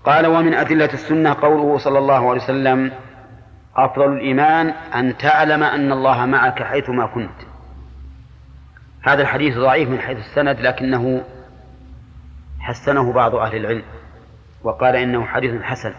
قال: ومن أدلة السنة قوله صلى الله عليه وسلم: أفضل الإيمان أن تعلم أن الله معك حيثما كنت. هذا الحديث ضعيف من حيث السند، لكنه حسنه بعض أهل العلم وقال إنه حديث حسن.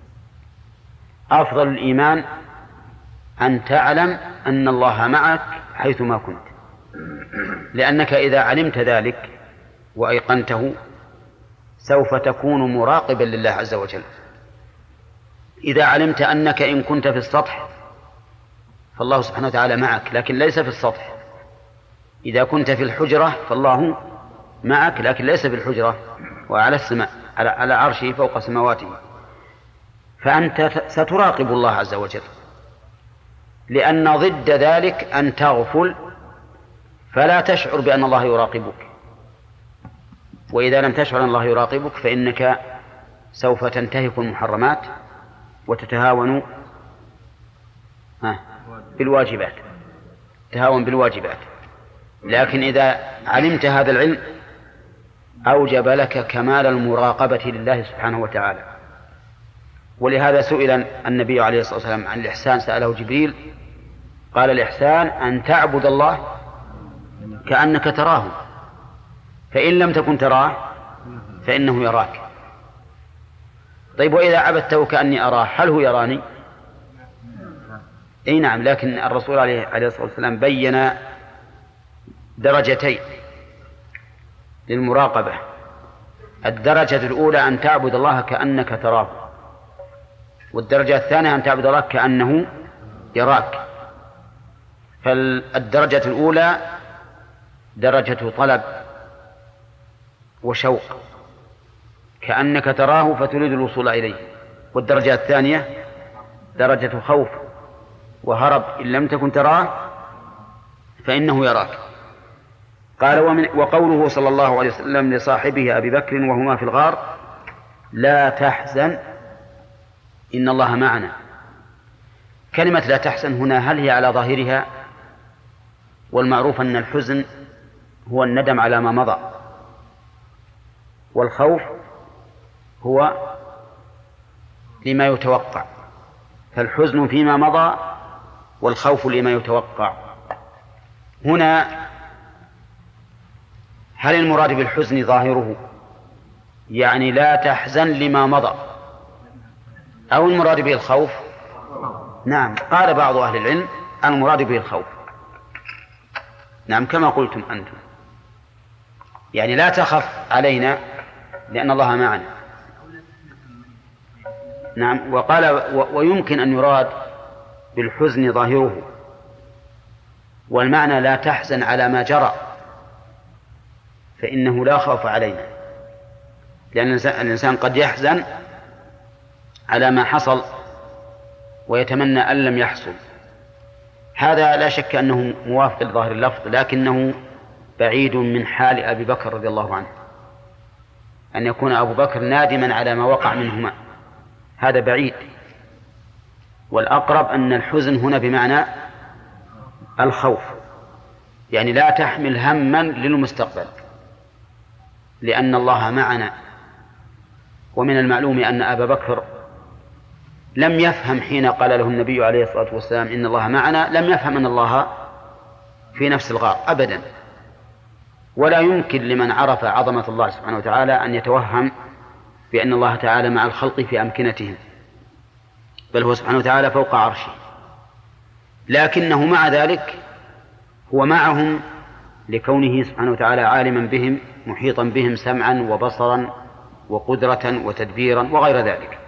أفضل الإيمان أن تعلم أن الله معك حيثما كنت، لأنك إذا علمت ذلك وأيقنته سوف تكون مراقبا لله عز وجل. إذا علمت أنك إن كنت في السطح فالله سبحانه وتعالى معك لكن ليس في السطح، إذا كنت في الحجرة فالله معك لكن ليس في الحجرة وعلى السماء على عرشه فوق سماواته، فأنت ستراقب الله عز وجل، لأن ضد ذلك أن تغفل فلا تشعر بأن الله يراقبك، وإذا لم تشعر أن الله يراقبك فإنك سوف تنتهك المحرمات وتتهاون بالواجبات، تهاون بالواجبات. لكن إذا علمت هذا العلم أوجب لك كمال المراقبة لله سبحانه وتعالى. ولهذا سئل النبي عليه الصلاة والسلام عن الإحسان، سأله جبريل قال: الإحسان أن تعبد الله كأنك تراه، فإن لم تكن تراه فإنه يراك. طيب، وإذا عبدته كأني أراه هل هو يراني؟ أي نعم، لكن الرسول عليه الصلاة والسلام بين درجتين للمراقبة. الدرجة الأولى أن تعبد الله كأنك تراه، والدرجة الثانية أن تعبد الله كأنه يراك. فالدرجة الأولى درجة طلب وشوق كأنك تراه فتريد الوصول إليه، والدرجة الثانية درجة خوف وهرب إن لم تكن تراه فإنه يراك. قال: وقوله صلى الله عليه وسلم لصاحبه أبي بكر وهما في الغار: لا تحزن إن الله معنا. كلمة لا تحزن هنا هل هي على ظاهرها؟ والمعروف أن الحزن هو الندم على ما مضى، والخوف هو لما يتوقع، فالحزن فيما مضى والخوف لما يتوقع. هنا هل المراد بالحزن ظاهره يعني لا تحزن لما مضى، أو المراد به الخوف؟ نعم، قال بعض أهل العلم المراد به الخوف، نعم، كما قلتم أنتم، يعني لا تخف علينا لأن الله معنا. نعم، وقال ويمكن أن يراد بالحزن ظاهره، والمعنى لا تحزن على ما جرى فإنه لا خوف علينا، لأن الإنسان قد يحزن على ما حصل ويتمنى أن لم يحصل. هذا لا شك أنه موافق لظاهر اللفظ، لكنه بعيد من حال أبي بكر رضي الله عنه، أن يكون أبو بكر نادما على ما وقع منهما، هذا بعيد. والأقرب أن الحزن هنا بمعنى الخوف، يعني لا تحمل هما للمستقبل لأن الله معنا. ومن المعلوم أن أبا بكر لم يفهم حين قال له النبي عليه الصلاة والسلام إن الله معنا، لم يفهم أن الله في نفس الغار أبدا، ولا يمكن لمن عرف عظمة الله سبحانه وتعالى أن يتوهم بأن الله تعالى مع الخلق في أمكنتهم، بل هو سبحانه وتعالى فوق عرشه، لكنه مع ذلك هو معهم لكونه سبحانه وتعالى عالما بهم محيطا بهم سمعا وبصرا وقدرة وتدبيرا وغير ذلك.